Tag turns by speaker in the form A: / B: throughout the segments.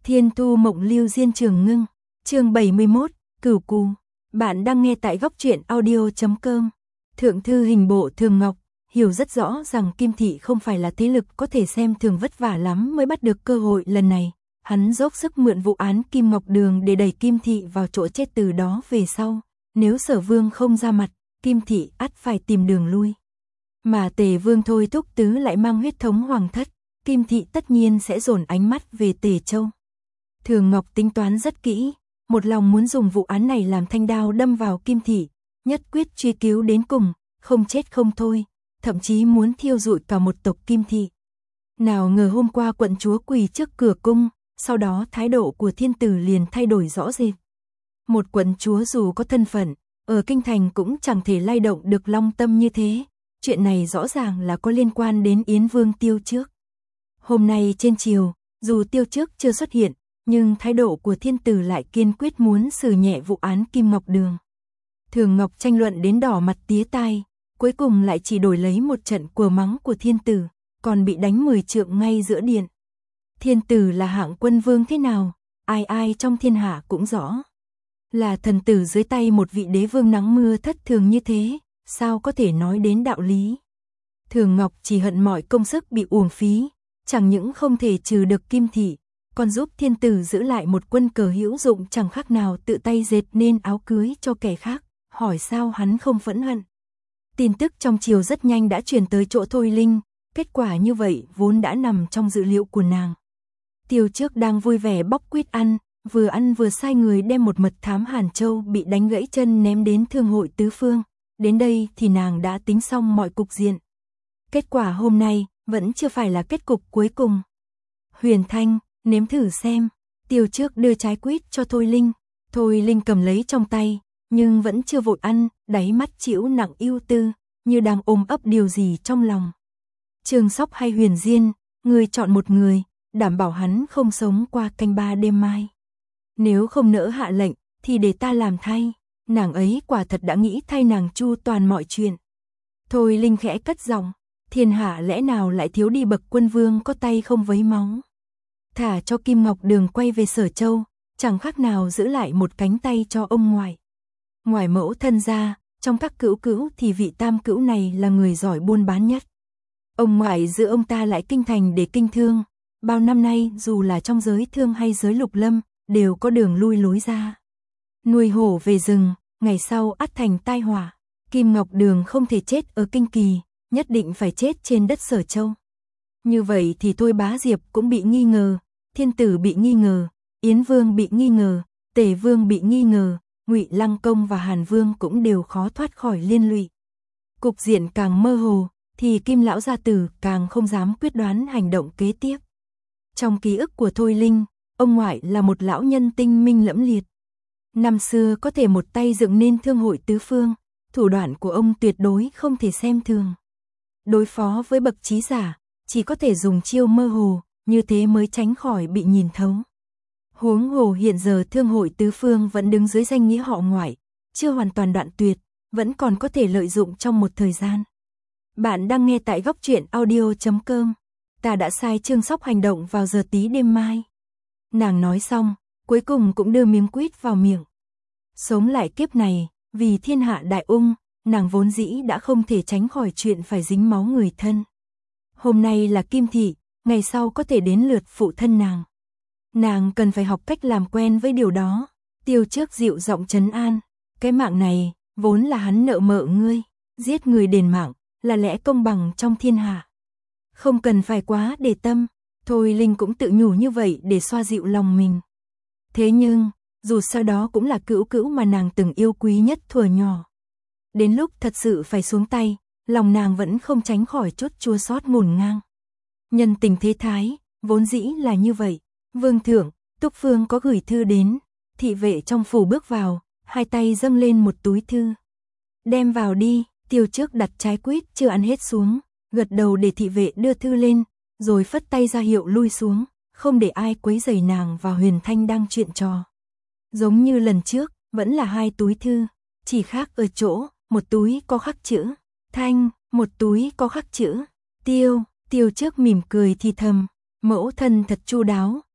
A: Thiên Thu Mộng Lưu Diên Trường Ngưng, chương 71, Cửu Cù. Bạn đang nghe tại góc truyện audio.com. Thượng thư hình bộ Thường Ngọc hiểu rất rõ rằng Kim Thị không phải là thế lực có thể xem thường, vất vả lắm mới bắt được cơ hội lần này. Hắn dốc sức mượn vụ án Kim Ngọc Đường để đẩy Kim Thị vào chỗ chết, từ đó về sau, nếu Sở Vương không ra mặt, Kim Thị ắt phải tìm đường lui. Mà Tề Vương Thôi Thúc Tứ lại mang huyết thống hoàng thất, Kim Thị tất nhiên sẽ dồn ánh mắt về Tề Châu. Thường Ngọc tính toán rất kỹ, một lòng muốn dùng vụ án này làm thanh đao đâm vào Kim Thị, nhất quyết truy cứu đến cùng, không chết không thôi, thậm chí muốn thiêu rụi cả một tộc Kim Thị. Nào ngờ hôm qua quận chúa quỳ trước cửa cung, sau đó thái độ của thiên tử liền thay đổi rõ rệt. Một quận chúa dù có thân phận, ở kinh thành cũng chẳng thể lay động được long tâm như thế, chuyện này rõ ràng là có liên quan đến Yến Vương Tiêu Trước. Hôm nay trên triều, dù Tiêu Trước chưa xuất hiện, nhưng thái độ của thiên tử lại kiên quyết muốn xử nhẹ vụ án Kim Ngọc Đường. Thường Ngọc tranh luận đến đỏ mặt tía tai, cuối cùng lại chỉ đổi lấy một trận của mắng của thiên tử, còn bị đánh 10 trượng ngay giữa điện. Thiên tử là hạng quân vương thế nào, ai ai trong thiên hạ cũng rõ. Là thần tử dưới tay một vị đế vương nắng mưa thất thường như thế, sao có thể nói đến đạo lý. Thường Ngọc chỉ hận mọi công sức bị uổng phí, chẳng những không thể trừ được Kim Thị, còn giúp thiên tử giữ lại một quân cờ hữu dụng, chẳng khác nào tự tay dệt nên áo cưới cho kẻ khác, hỏi sao hắn không phẫn hận. Tin tức trong triều rất nhanh đã truyền tới chỗ Thôi Linh, kết quả như vậy vốn đã nằm trong dự liệu của nàng. Tiêu Trước đang vui vẻ bóc quýt ăn vừa sai người đem một mật thám Hàn Châu bị đánh gãy chân ném đến Thương hội tứ phương, đến đây thì nàng đã tính xong mọi cục diện. Kết quả hôm nay vẫn chưa phải là kết cục cuối cùng. Huyền Thanh, nếm thử xem. Tiêu Trước đưa trái quýt cho Thôi Linh. Thôi Linh cầm lấy trong tay, nhưng vẫn chưa vội ăn, đáy mắt chịu nặng ưu tư, như đang ôm ấp điều gì trong lòng. Trương Sóc hay Huyền Diên, người chọn một người, đảm bảo hắn không sống qua canh ba đêm mai. Nếu không nỡ hạ lệnh, thì để ta làm thay. Nàng ấy quả thật đã nghĩ thay nàng chu toàn mọi chuyện. Thôi Linh khẽ cất giọng, thiên hạ lẽ nào lại thiếu đi bậc quân vương có tay không vấy máu. Thả cho Kim Ngọc Đường quay về Sở Châu, chẳng khác nào giữ lại một cánh tay cho ông ngoại. Ngoài mẫu thân ra, trong các cữu cữu thì vị tam cữu này là người giỏi buôn bán nhất. Ông ngoại giữ ông ta lại kinh thành để kinh thương, bao năm nay dù là trong giới thương hay giới lục lâm, đều có đường lui lối ra. Nuôi hổ về rừng, ngày sau ắt thành tai họa. Kim Ngọc Đường không thể chết ở Kinh Kỳ, nhất định phải chết trên đất Sở Châu. Như vậy thì Thôi Bá Diệp cũng bị nghi ngờ, thiên tử bị nghi ngờ, Yến Vương bị nghi ngờ, Tề Vương bị nghi ngờ, Ngụy Lăng Công và Hàn Vương cũng đều khó thoát khỏi liên lụy. Cục diện càng mơ hồ, thì Kim lão gia tử càng không dám quyết đoán hành động kế tiếp. Trong ký ức của Thôi Linh, ông ngoại là một lão nhân tinh minh lẫm liệt. Năm xưa có thể một tay dựng nên Thương hội tứ phương, thủ đoạn của ông tuyệt đối không thể xem thường. Đối phó với bậc trí giả, chỉ có thể dùng chiêu mơ hồ, như thế mới tránh khỏi bị nhìn thấu. Huống hồ hiện giờ Thương hội tứ phương vẫn đứng dưới danh nghĩa họ ngoại, chưa hoàn toàn đoạn tuyệt, vẫn còn có thể lợi dụng trong một thời gian. Bạn đang nghe tại góc truyện audio.com. Ta đã sai Trương Sóc hành động vào giờ tí đêm mai. Nàng nói xong, cuối cùng cũng đưa miếng quýt vào miệng. Sống lại kiếp này, vì thiên hạ đại ung, nàng vốn dĩ đã không thể tránh khỏi chuyện phải dính máu người thân. Hôm nay là Kim Thị, ngày sau có thể đến lượt phụ thân nàng. Nàng cần phải học cách làm quen với điều đó. Tiêu Trước dịu giọng trấn an, cái mạng này, vốn là hắn nợ mợ ngươi, giết người đền mạng, là lẽ công bằng trong thiên hạ. Không cần phải quá để tâm, Thôi Linh cũng tự nhủ như vậy để xoa dịu lòng mình. Thế nhưng, dù sao đó cũng là cữu cữu mà nàng từng yêu quý nhất thuở nhỏ. Đến lúc thật sự phải xuống tay, lòng nàng vẫn không tránh khỏi chút chua xót ngổn ngang. Nhân tình thế thái, vốn dĩ là như vậy. Vương thượng, Túc Phương có gửi thư đến. Thị vệ trong phủ bước vào, hai tay dâng lên một túi thư. Đem vào đi. Tiêu Trước đặt trái quýt chưa ăn hết xuống, gật đầu để thị vệ đưa thư lên, rồi phất tay ra hiệu lui xuống, không để ai quấy rầy nàng và Huyền Thanh đang chuyện trò. Giống như lần trước, vẫn là hai túi thư, chỉ khác ở chỗ, một túi có khắc chữ Thanh, một túi có khắc chữ Tiêu. Tiêu Trước mỉm cười thì thầm, mẫu thân thật chu đáo,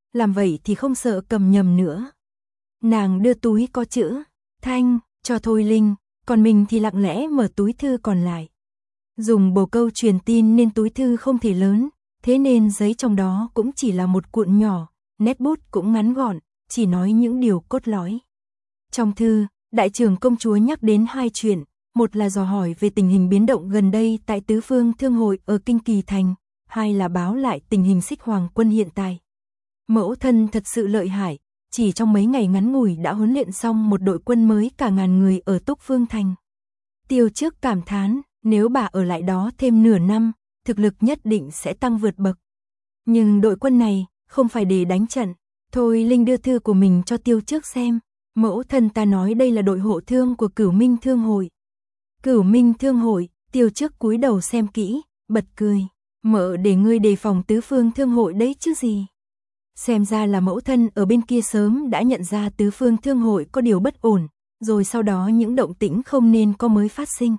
A: làm vậy thì không sợ cầm nhầm nữa. Nàng đưa túi có chữ Thanh cho Thôi Linh, còn mình thì lặng lẽ mở túi thư còn lại. Dùng bồ câu truyền tin nên túi thư không thể lớn, thế nên giấy trong đó cũng chỉ là một cuộn nhỏ, nét bút cũng ngắn gọn, chỉ nói những điều cốt lõi. Trong thư, đại trưởng công chúa nhắc đến 2 chuyện, một là dò hỏi về tình hình biến động gần đây tại tứ phương thương hội ở Kinh Kỳ Thành, 2 là báo lại tình hình Xích Hoàng quân hiện tại. Mẫu thân thật sự lợi hại, chỉ trong mấy ngày ngắn ngủi đã huấn luyện xong một đội quân mới cả ngàn người ở Túc Phương Thành. Tiêu Trước cảm thán, nếu bà ở lại đó thêm nửa năm, thực lực nhất định sẽ tăng vượt bậc. Nhưng đội quân này không phải để đánh trận. Thôi Linh đưa thư của mình cho Tiêu Trước xem. Mẫu thân ta nói đây là đội hộ thương của Cửu Minh Thương hội. Cửu Minh Thương hội, Tiêu Trước cúi đầu xem kỹ, bật cười. Mợ để ngươi đề phòng tứ phương thương hội đấy chứ gì. Xem ra là mẫu thân ở bên kia sớm đã nhận ra tứ phương thương hội có điều bất ổn, rồi sau đó những động tĩnh không nên có mới phát sinh.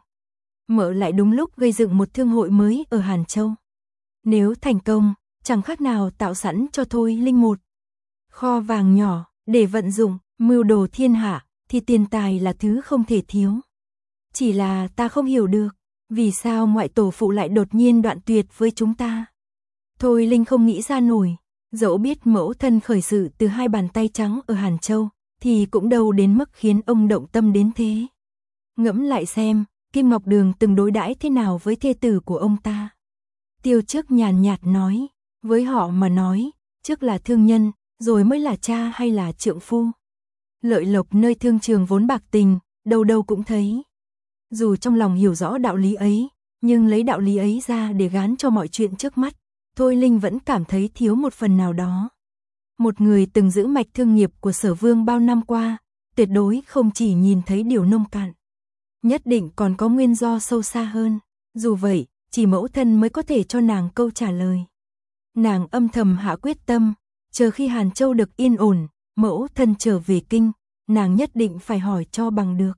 A: Mợ lại đúng lúc gây dựng một thương hội mới ở Hàn Châu. Nếu thành công, chẳng khác nào tạo sẵn cho Thôi Linh một kho vàng nhỏ để vận dụng, mưu đồ thiên hạ, thì tiền tài là thứ không thể thiếu. Chỉ là ta không hiểu được, vì sao ngoại tổ phụ lại đột nhiên đoạn tuyệt với chúng ta. Thôi Linh không nghĩ ra nổi, dẫu biết mẫu thân khởi sự từ 2 bàn tay trắng ở Hàn Châu, thì cũng đâu đến mức khiến ông động tâm đến thế. Ngẫm lại xem, Kim Ngọc Đường từng đối đãi thế nào với thê tử của ông ta. Tiêu Trước nhàn nhạt nói, với họ mà nói, trước là thương nhân, rồi mới là cha hay là trượng phu. Lợi lộc nơi thương trường vốn bạc tình, đâu đâu cũng thấy. Dù trong lòng hiểu rõ đạo lý ấy, nhưng lấy đạo lý ấy ra để gán cho mọi chuyện trước mắt, Thôi Linh vẫn cảm thấy thiếu một phần nào đó. Một người từng giữ mạch thương nghiệp của Sở Vương bao năm qua, tuyệt đối không chỉ nhìn thấy điều nông cạn. Nhất định còn có nguyên do sâu xa hơn. Dù vậy, chỉ mẫu thân mới có thể cho nàng câu trả lời. Nàng âm thầm hạ quyết tâm, chờ khi Hàn Châu được yên ổn, mẫu thân trở về kinh, nàng nhất định phải hỏi cho bằng được.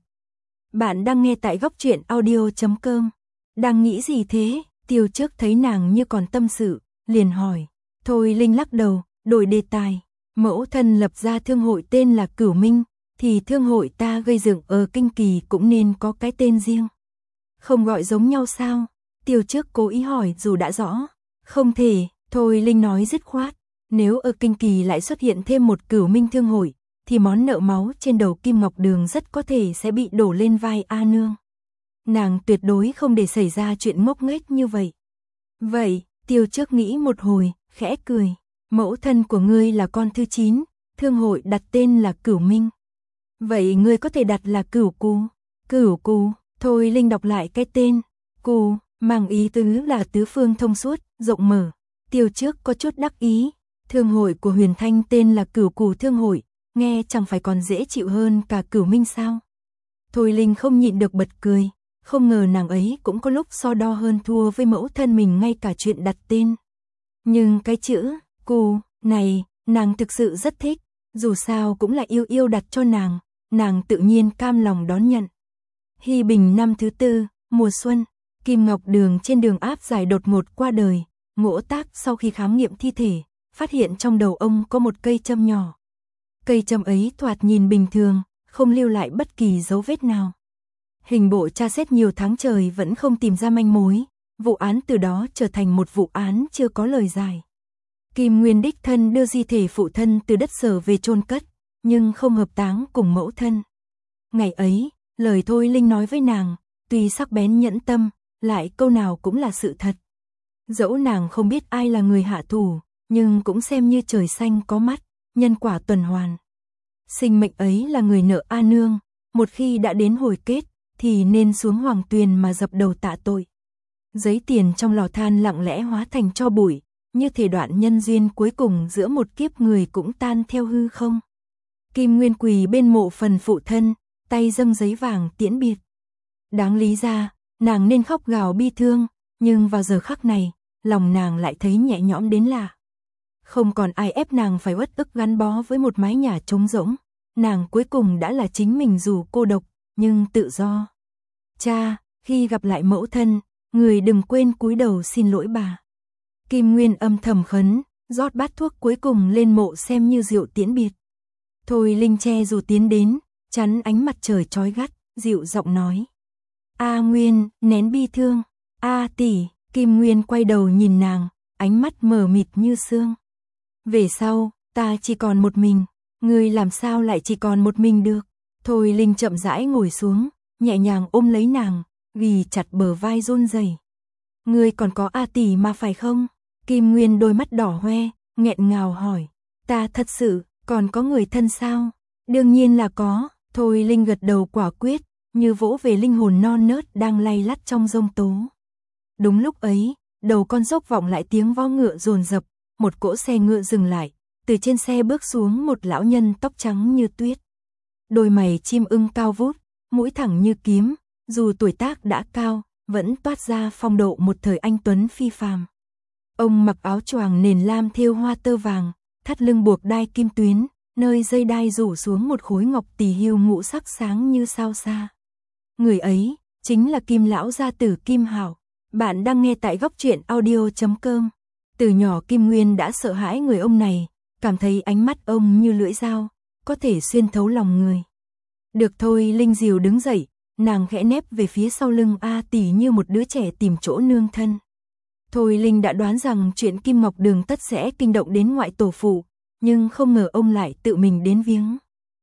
A: Bạn đang nghe tại góc truyện audio.com. Đang nghĩ gì thế? Tiêu Trước thấy nàng như còn tâm sự, liền hỏi. Thôi Linh lắc đầu, đổi đề tài. Mẫu thân lập ra thương hội tên là Cửu Minh, thì thương hội ta gây dựng ở Kinh Kỳ cũng nên có cái tên riêng. Không gọi giống nhau sao? Tiêu Trước cố ý hỏi dù đã rõ. Không thể, Thôi Linh nói dứt khoát. Nếu ở Kinh Kỳ lại xuất hiện thêm một Cửu Minh thương hội, thì món nợ máu trên đầu Kim Ngọc Đường rất có thể sẽ bị đổ lên vai A Nương. Nàng tuyệt đối không để xảy ra chuyện ngốc nghếch như vậy. Vậy, Tiêu Trước nghĩ một hồi, khẽ cười. Mẫu thân của ngươi là con thứ 9, thương hội đặt tên là Cửu Minh. Vậy ngươi có thể đặt là Cửu Cù. Cửu Cù, Thôi Linh đọc lại cái tên. Cù, mang ý tứ là tứ phương thông suốt, rộng mở. Tiêu Trước có chút đắc ý. Thương hội của Huyền Thanh tên là Cửu Cù Thương hội, nghe chẳng phải còn dễ chịu hơn cả Cửu Minh sao? Thôi Linh không nhịn được bật cười, không ngờ nàng ấy cũng có lúc so đo hơn thua với mẫu thân mình ngay cả chuyện đặt tên. Nhưng cái chữ Cù này, nàng thực sự rất thích, dù sao cũng là yêu yêu đặt cho nàng tự nhiên cam lòng đón nhận. Hy Bình năm thứ 4, mùa xuân, Kim Ngọc Đường trên đường áp giải đột ngột qua đời, Ngỗ Tác sau khi khám nghiệm thi thể, phát hiện trong đầu ông có một cây châm nhỏ. Cây châm ấy thoạt nhìn bình thường, không lưu lại bất kỳ dấu vết nào. Hình bộ tra xét nhiều tháng trời vẫn không tìm ra manh mối, vụ án từ đó trở thành một vụ án chưa có lời giải. Kim Nguyên đích thân đưa di thể phụ thân từ đất Sở về chôn cất, nhưng không hợp táng cùng mẫu thân. Ngày ấy, lời Thôi Linh nói với nàng, tuy sắc bén nhẫn tâm, lại câu nào cũng là sự thật. Dẫu nàng không biết ai là người hạ thủ, nhưng cũng xem như trời xanh có mắt, nhân quả tuần hoàn. Sinh mệnh ấy là người nợ A Nương, một khi đã đến hồi kết, thì nên xuống hoàng tuyền mà dập đầu tạ tội. Giấy tiền trong lò than lặng lẽ hóa thành tro bụi, như thể đoạn nhân duyên cuối cùng giữa một kiếp người cũng tan theo hư không. Kim Nguyên quỳ bên mộ phần phụ thân, tay dâng giấy vàng tiễn biệt. Đáng lý ra, nàng nên khóc gào bi thương, nhưng vào giờ khắc này, lòng nàng lại thấy nhẹ nhõm đến lạ. Không còn ai ép nàng phải uất ức gắn bó với một mái nhà trống rỗng, nàng cuối cùng đã là chính mình dù cô độc, nhưng tự do. Cha, khi gặp lại mẫu thân, người đừng quên cúi đầu xin lỗi bà. Kim Nguyên âm thầm khấn, rót bát thuốc cuối cùng lên mộ xem như rượu tiễn biệt. Thôi Linh che dù tiến đến, chắn ánh mặt trời chói gắt, dịu giọng nói. A Nguyên, nén bi thương. A tỷ, Kim Nguyên quay đầu nhìn nàng, ánh mắt mờ mịt như sương. Về sau, ta chỉ còn một mình, ngươi làm sao lại chỉ còn một mình được? Thôi Linh chậm rãi ngồi xuống, nhẹ nhàng ôm lấy nàng, ghi chặt bờ vai run rẩy. Ngươi còn có A tỷ mà phải không? Kim Nguyên đôi mắt đỏ hoe, nghẹn ngào hỏi. Ta thật sự, còn có người thân sao? Đương nhiên là có. Thôi Linh gật đầu quả quyết, như vỗ về linh hồn non nớt đang lay lắt trong giông tố. Đúng lúc ấy, đầu con dốc vọng lại tiếng vó ngựa dồn dập, một cỗ xe ngựa dừng lại, từ trên xe bước xuống một lão nhân tóc trắng như tuyết. Đôi mày chim ưng cao vút, mũi thẳng như kiếm, dù tuổi tác đã cao, vẫn toát ra phong độ một thời anh tuấn phi phàm. Ông mặc áo choàng nền lam thêu hoa tơ vàng, thắt lưng buộc đai kim tuyến, nơi dây đai rủ xuống một khối ngọc tỳ hưu ngũ sắc sáng như sao xa. Người ấy chính là Kim lão gia tử Kim Hạo. Bạn đang nghe tại góc truyện audio.com. Từ nhỏ Kim Nguyên đã sợ hãi người ông này, cảm thấy ánh mắt ông như lưỡi dao, có thể xuyên thấu lòng người. Được thôi, Linh dìu đứng dậy, nàng khẽ nép về phía sau lưng A tỷ như một đứa trẻ tìm chỗ nương thân. Thôi Linh đã đoán rằng chuyện Kim Ngọc Đường tất sẽ kinh động đến ngoại tổ phụ, nhưng không ngờ ông lại tự mình đến viếng.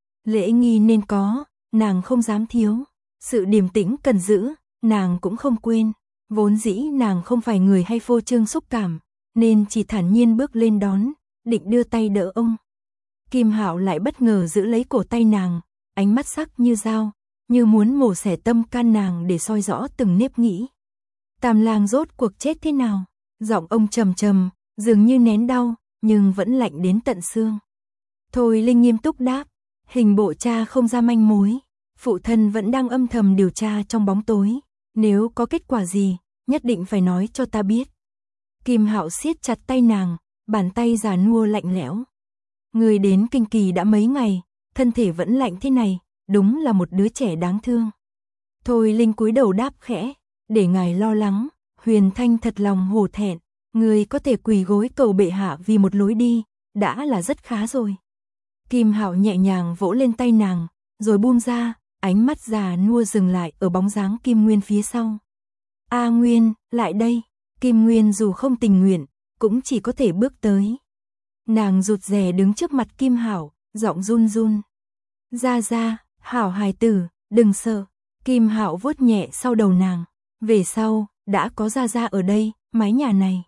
A: Lễ nghi nên có, nàng không dám thiếu. Sự điềm tĩnh cần giữ, nàng cũng không quên. Vốn dĩ nàng không phải người hay phô trương xúc cảm, nên chỉ thản nhiên bước lên đón, định đưa tay đỡ ông. Kim Hạo lại bất ngờ giữ lấy cổ tay nàng, ánh mắt sắc như dao, như muốn mổ xẻ tâm can nàng để soi rõ từng nếp nghĩ. Tam lang rốt cuộc chết thế nào? Giọng ông trầm trầm, dường như nén đau, nhưng vẫn lạnh đến tận xương. Thôi Linh nghiêm túc đáp, hình bộ cha không ra manh mối, phụ thân vẫn đang âm thầm điều tra trong bóng tối, nếu có kết quả gì, nhất định phải nói cho ta biết. Kim Hạo siết chặt tay nàng, bàn tay già nua lạnh lẽo. Người đến Kinh Kỳ đã mấy ngày, thân thể vẫn lạnh thế này, đúng là một đứa trẻ đáng thương. Thôi Linh cúi đầu đáp khẽ, để ngài lo lắng, Huyền Thanh thật lòng hổ thẹn, người có thể quỳ gối cầu bệ hạ vì một lối đi, đã là rất khá rồi. Kim Hạo nhẹ nhàng vỗ lên tay nàng, rồi buông ra, ánh mắt già nua dừng lại ở bóng dáng Kim Nguyên phía sau. A Nguyên, lại đây. Kim Nguyên dù không tình nguyện, cũng chỉ có thể bước tới. Nàng rụt rè đứng trước mặt Kim Hạo, giọng run run. Ra, Hảo hài tử, đừng sợ. Kim Hạo vuốt nhẹ sau đầu nàng. Về sau, đã có Ra ở đây, mái nhà này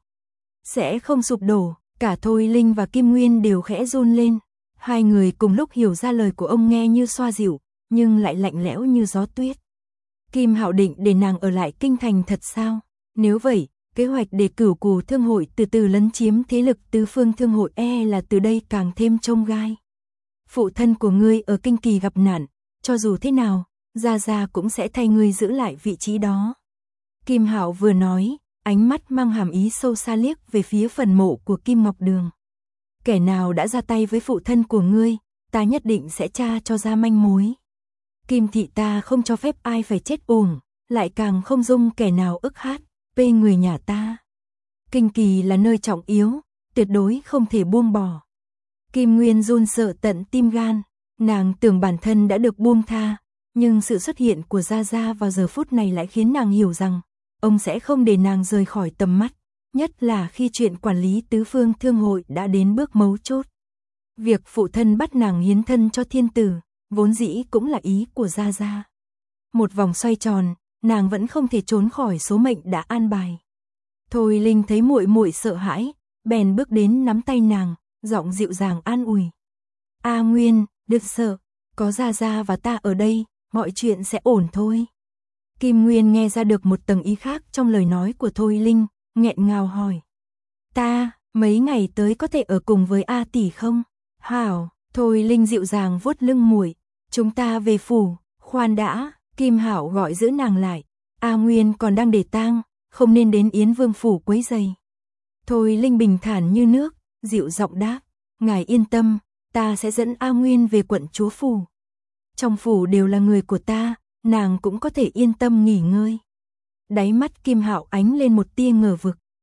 A: sẽ không sụp đổ. Cả Thôi Linh và Kim Nguyên đều khẽ run lên. Hai người cùng lúc hiểu ra lời của ông nghe như xoa dịu, nhưng lại lạnh lẽo như gió tuyết. Kim Hạo định để nàng ở lại kinh thành thật sao? Nếu vậy, kế hoạch để Cửu Cù Thương hội từ từ lấn chiếm thế lực tứ phương thương hội là từ đây càng thêm chông gai. Phụ thân của ngươi ở Kinh Kỳ gặp nạn, cho dù thế nào, Ra cũng sẽ thay ngươi giữ lại vị trí đó. Kim Hạo vừa nói, ánh mắt mang hàm ý sâu xa liếc về phía phần mộ của Kim Ngọc Đường. Kẻ nào đã ra tay với phụ thân của ngươi, ta nhất định sẽ tra cho ra manh mối. Kim thị ta không cho phép ai phải chết uổng, lại càng không dung kẻ nào ức hát, bê người nhà ta. Kinh Kỳ là nơi trọng yếu, tuyệt đối không thể buông bỏ. Kim Nguyên run sợ tận tim gan, nàng tưởng bản thân đã được buông tha, nhưng sự xuất hiện của Ra vào giờ phút này lại khiến nàng hiểu rằng, ông sẽ không để nàng rời khỏi tầm mắt, nhất là khi chuyện quản lý tứ phương thương hội đã đến bước mấu chốt. Việc phụ thân bắt nàng hiến thân cho thiên tử, vốn dĩ cũng là ý của Ra. Một vòng xoay tròn, nàng vẫn không thể trốn khỏi số mệnh đã an bài. Thôi Linh thấy muội muội sợ hãi, bèn bước đến nắm tay nàng, giọng dịu dàng an ủi. A Nguyên, đừng sợ, có Ra và ta ở đây, mọi chuyện sẽ ổn thôi. Kim Nguyên nghe ra được một tầng ý khác trong lời nói của Thôi Linh, nghẹn ngào hỏi. Ta, mấy ngày tới có thể ở cùng với A tỷ không? Hảo, Thôi Linh dịu dàng vuốt lưng muội, chúng ta về phủ, khoan đã. Kim Hạo gọi giữ nàng lại, A Nguyên còn đang để tang, không nên đến Yến Vương phủ quấy rầy. Thôi Linh bình thản như nước, dịu giọng đáp, ngài yên tâm, ta sẽ dẫn A Nguyên về quận chúa phủ. Trong phủ đều là người của ta, nàng cũng có thể yên tâm nghỉ ngơi. Đáy mắt Kim Hạo ánh lên một tia ngờ vực,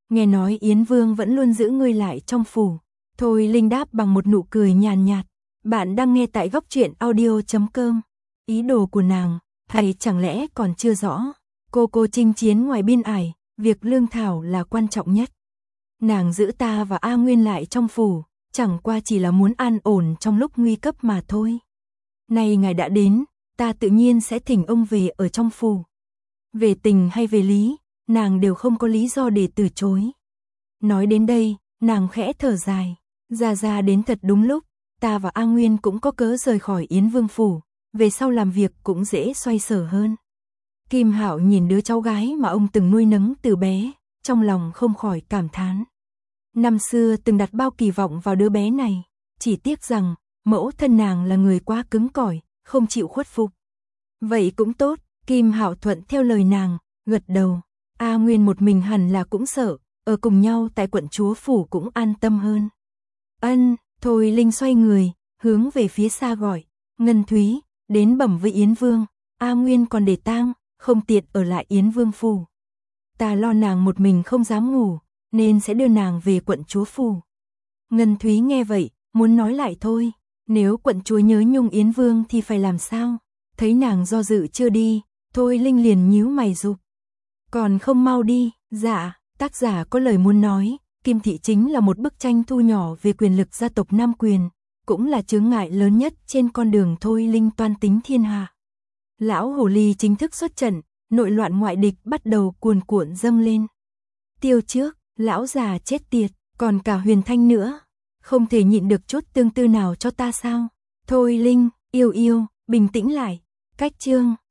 A: Nghe nói Yến Vương vẫn luôn giữ ngươi lại trong phủ. Thôi Linh đáp bằng một nụ cười nhàn nhạt. Bạn đang nghe tại góc truyện audio.com. Ý đồ của nàng, hay chẳng lẽ còn chưa rõ. Cô chinh chiến ngoài biên ải, việc lương thảo là quan trọng nhất. Nàng giữ ta và A Nguyên lại trong phủ, chẳng qua chỉ là muốn an ổn trong lúc nguy cấp mà thôi. Nay ngài đã đến, ta tự nhiên sẽ thỉnh ông về ở trong phủ. Về tình hay về lý, nàng đều không có lý do để từ chối. Nói đến đây, nàng khẽ thở dài. Ra đến thật đúng lúc, ta và A Nguyên cũng có cớ rời khỏi Yến Vương phủ, về sau làm việc cũng dễ xoay sở hơn. Kim Hạo nhìn đứa cháu gái mà ông từng nuôi nấng từ bé, trong lòng không khỏi cảm thán. Năm xưa từng đặt bao kỳ vọng vào đứa bé này, chỉ tiếc rằng mẫu thân nàng là người quá cứng cỏi, không chịu khuất phục. Vậy cũng tốt, Kim Hạo thuận theo lời nàng, gật đầu. A Nguyên một mình hẳn là cũng sợ, ở cùng nhau tại quận chúa phủ cũng an tâm hơn. Ân, Thôi Linh xoay người, hướng về phía xa gọi. Ngân Thúy, đến bẩm với Yến Vương, A Nguyên còn để tang, không tiện ở lại Yến Vương phủ. Ta lo nàng một mình không dám ngủ, nên sẽ đưa nàng về quận chúa phủ. Ngân Thúy nghe vậy, muốn nói lại thôi, nếu quận chúa nhớ nhung Yến Vương thì phải làm sao? Thấy nàng do dự chưa đi, Thôi Linh liền nhíu mày giục. Còn không mau đi, dạ, tác giả có lời muốn nói, Kim Thị chính là một bức tranh thu nhỏ về quyền lực gia tộc Nam Quyền, cũng là chướng ngại lớn nhất trên con đường Thôi Linh toan tính thiên hạ. Lão Hồ Ly chính thức xuất trận, nội loạn ngoại địch bắt đầu cuồn cuộn dâng lên. Tiêu trước, lão già chết tiệt, còn cả Huyền Thanh nữa, không thể nhịn được chút tương tư nào cho ta sao? Thôi Linh, yêu, bình tĩnh lại, cách chương.